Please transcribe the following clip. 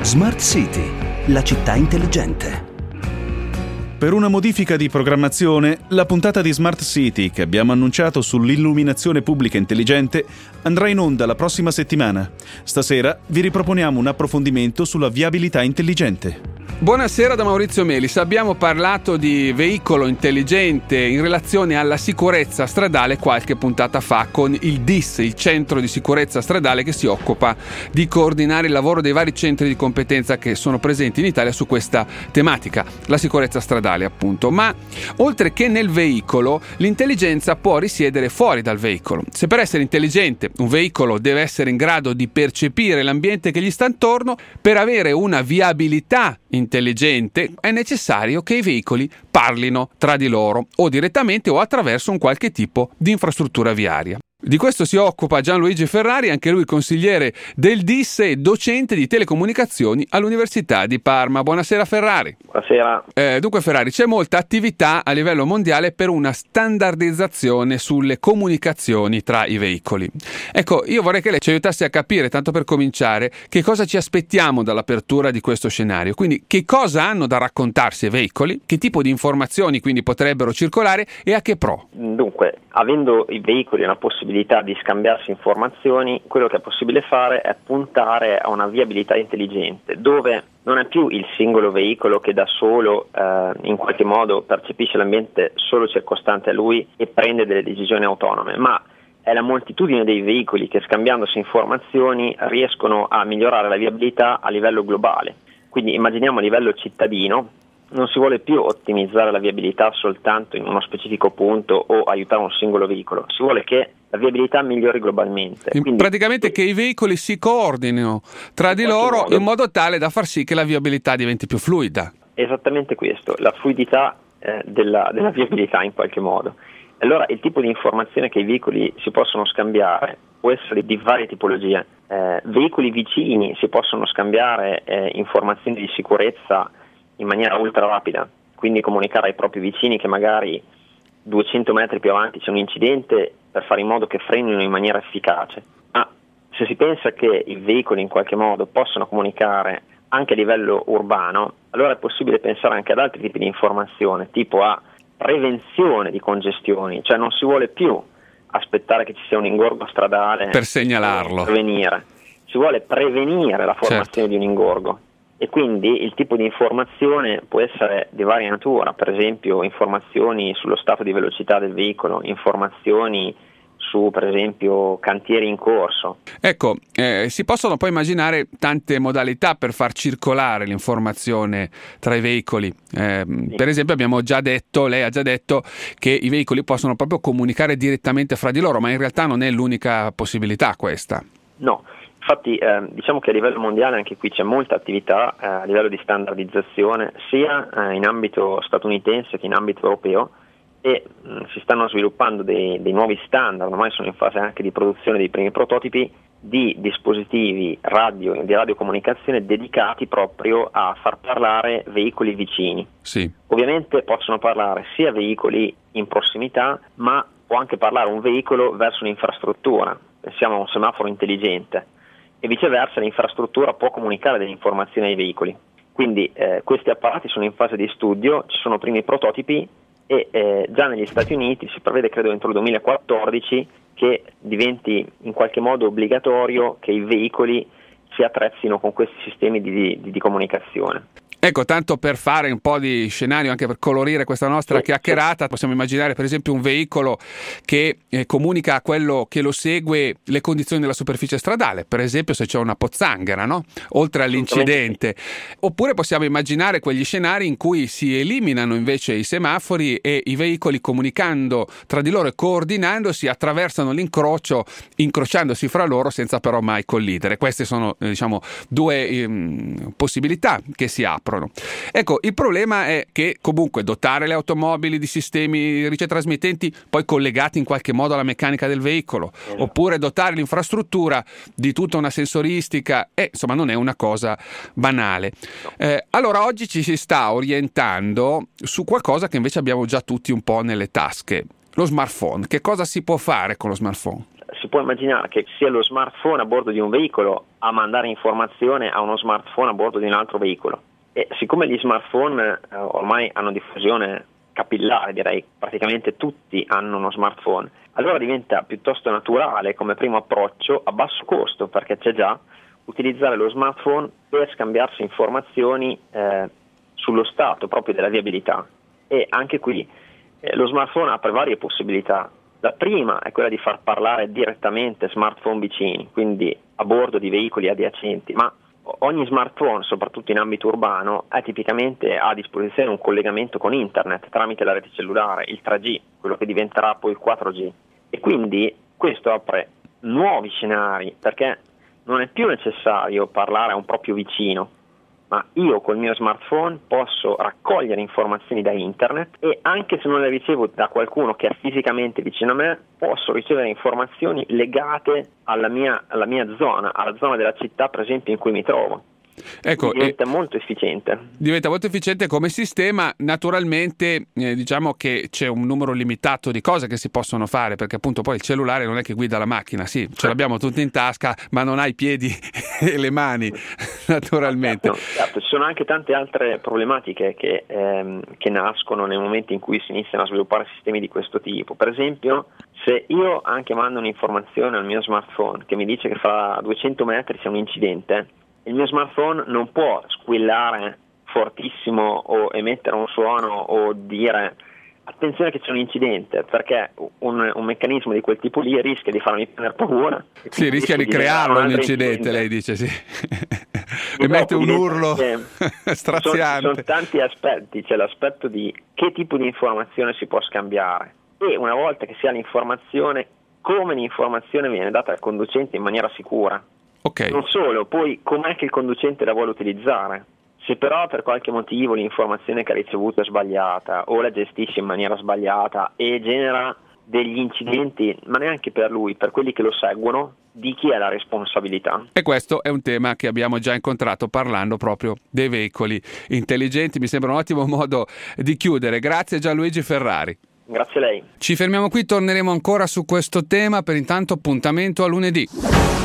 Smart City, la città intelligente. Per una modifica di programmazione, la puntata di Smart City che abbiamo annunciato sull'illuminazione pubblica intelligente andrà in onda la prossima settimana. Stasera vi riproponiamo un approfondimento sulla viabilità intelligente. Buonasera da Maurizio Melis. Abbiamo parlato di veicolo intelligente in relazione alla sicurezza stradale qualche puntata fa con il DIS, il centro di sicurezza stradale che si occupa di coordinare il lavoro dei vari centri di competenza che sono presenti in Italia su questa tematica, la sicurezza stradale appunto. Ma oltre che nel veicolo, l'intelligenza può risiedere fuori dal veicolo. Se per essere intelligente un veicolo deve essere in grado di percepire l'ambiente che gli sta intorno, per avere una viabilità intelligente è necessario che i veicoli parlino tra di loro o direttamente o attraverso un qualche tipo di infrastruttura viaria. Di questo si occupa Gianluigi Ferrari, anche lui consigliere del DIS e docente di telecomunicazioni all'Università di Parma. Buonasera Ferrari. Buonasera. Dunque Ferrari, c'è molta attività a livello mondiale per una standardizzazione sulle comunicazioni tra i veicoli. Ecco, io vorrei che lei ci aiutasse a capire, tanto per cominciare, che cosa ci aspettiamo dall'apertura di questo scenario. Quindi che cosa hanno da raccontarsi i veicoli, che tipo di informazioni quindi potrebbero circolare e a che pro? Dunque, avendo i veicoli una possibilità di scambiarsi informazioni, quello che è possibile fare è puntare a una viabilità intelligente, dove non è più il singolo veicolo che da solo in qualche modo percepisce l'ambiente solo circostante a lui e prende delle decisioni autonome, ma è la moltitudine dei veicoli che, scambiandosi informazioni, riescono a migliorare la viabilità a livello globale. Quindi immaginiamo a livello cittadino, non si vuole più ottimizzare la viabilità soltanto in uno specifico punto o aiutare un singolo veicolo, si vuole che la viabilità migliori globalmente. Quindi, praticamente che i veicoli si coordinino tra di loro in modo tale da far sì che la viabilità diventi più fluida. Esattamente questo, la fluidità della viabilità in qualche modo. Allora il tipo di informazione che i veicoli si possono scambiare può essere di varie tipologie. Veicoli vicini si possono scambiare informazioni di sicurezza in maniera ultra rapida, quindi comunicare ai propri vicini che magari 200 metri più avanti c'è un incidente per fare in modo che frenino in maniera efficace. Ma se si pensa che i veicoli in qualche modo possono comunicare anche a livello urbano, allora è possibile pensare anche ad altri tipi di informazione, tipo a prevenzione di congestioni, cioè non si vuole più aspettare che ci sia un ingorgo stradale per segnalarlo, si vuole prevenire la formazione di un ingorgo. E quindi il tipo di informazione può essere di varia natura, per esempio informazioni sullo stato di velocità del veicolo, informazioni su, per esempio, cantieri in corso. Ecco, si possono poi immaginare tante modalità per far circolare l'informazione tra i veicoli. Sì. Per esempio lei ha già detto che i veicoli possono proprio comunicare direttamente fra di loro, ma in realtà non è l'unica possibilità questa. No. Infatti diciamo che a livello mondiale anche qui c'è molta attività a livello di standardizzazione sia in ambito statunitense che in ambito europeo e si stanno sviluppando dei nuovi standard, ormai sono in fase anche di produzione dei primi prototipi di dispositivi di radiocomunicazione dedicati proprio a far parlare veicoli vicini. Sì. Ovviamente possono parlare sia veicoli in prossimità, ma può anche parlare un veicolo verso un'infrastruttura, pensiamo a un semaforo intelligente. E viceversa l'infrastruttura può comunicare delle informazioni ai veicoli. Quindi questi apparati sono in fase di studio, ci sono primi prototipi e già negli Stati Uniti si prevede, credo entro il 2014, che diventi in qualche modo obbligatorio che i veicoli si attrezzino con questi sistemi di comunicazione. Ecco, tanto per fare un po' di scenario, anche per colorire questa nostra chiacchierata, possiamo immaginare per esempio un veicolo che comunica a quello che lo segue le condizioni della superficie stradale, per esempio se c'è una pozzanghera, no? Oltre all'incidente. Oppure possiamo immaginare quegli scenari in cui si eliminano invece i semafori e i veicoli, comunicando tra di loro e coordinandosi, attraversano l'incrocio, incrociandosi fra loro senza però mai collidere. Queste sono due possibilità che si aprono. Ecco, il problema è che comunque dotare le automobili di sistemi ricetrasmittenti poi collegati in qualche modo alla meccanica del veicolo, oppure dotare l'infrastruttura di tutta una sensoristica, insomma non è una cosa banale. Allora oggi ci si sta orientando su qualcosa che invece abbiamo già tutti un po' nelle tasche, lo smartphone. Che cosa si può fare con lo smartphone? Si può immaginare che sia lo smartphone a bordo di un veicolo a mandare informazione a uno smartphone a bordo di un altro veicolo. E siccome gli smartphone ormai hanno diffusione capillare, direi praticamente tutti hanno uno smartphone, allora diventa piuttosto naturale come primo approccio, a basso costo perché c'è già, utilizzare lo smartphone per scambiarsi informazioni sullo stato proprio della viabilità. E anche qui lo smartphone apre varie possibilità. La prima è quella di far parlare direttamente smartphone vicini, quindi a bordo di veicoli adiacenti, ma ogni smartphone, soprattutto in ambito urbano, è tipicamente a disposizione un collegamento con internet tramite la rete cellulare, il 3G, quello che diventerà poi il 4G. E quindi questo apre nuovi scenari, perché non è più necessario parlare a un proprio vicino, ma io col mio smartphone posso raccogliere informazioni da internet e anche se non le ricevo da qualcuno che è fisicamente vicino a me, posso ricevere informazioni legate alla mia zona, alla zona della città per esempio in cui mi trovo. Ecco, diventa molto efficiente. Diventa molto efficiente come sistema. Naturalmente diciamo che c'è un numero limitato di cose che si possono fare, perché appunto poi il cellulare non è che guida la macchina, sì, ce l'abbiamo tutti in tasca, ma non ha i piedi e le mani, naturalmente. Certo, ci sono anche tante altre problematiche che nascono nel momento in cui si iniziano a sviluppare sistemi di questo tipo. Per esempio, se io anche mando un'informazione al mio smartphone che mi dice che fra 200 metri c'è un incidente, il mio smartphone non può squillare fortissimo o emettere un suono o dire attenzione che c'è un incidente, perché un meccanismo di quel tipo lì rischia di farmi prendere paura. Sì, rischia di crearlo l'incidente, lei dice, sì. Emette un urlo straziante. Sono tanti aspetti, c'è l'aspetto di che tipo di informazione si può scambiare e una volta che si ha l'informazione, come l'informazione viene data al conducente in maniera sicura. Okay. Non solo, poi com'è che il conducente la vuole utilizzare. Se però per qualche motivo l'informazione che ha ricevuto è sbagliata o la gestisce in maniera sbagliata e genera degli incidenti, ma neanche per lui, per quelli che lo seguono, di chi è la responsabilità? E questo è un tema che abbiamo già incontrato parlando proprio dei veicoli intelligenti. Mi sembra un ottimo modo di chiudere. Grazie Gianluigi Ferrari. Grazie a lei. Ci fermiamo qui, torneremo ancora su questo tema. Per intanto appuntamento a lunedì.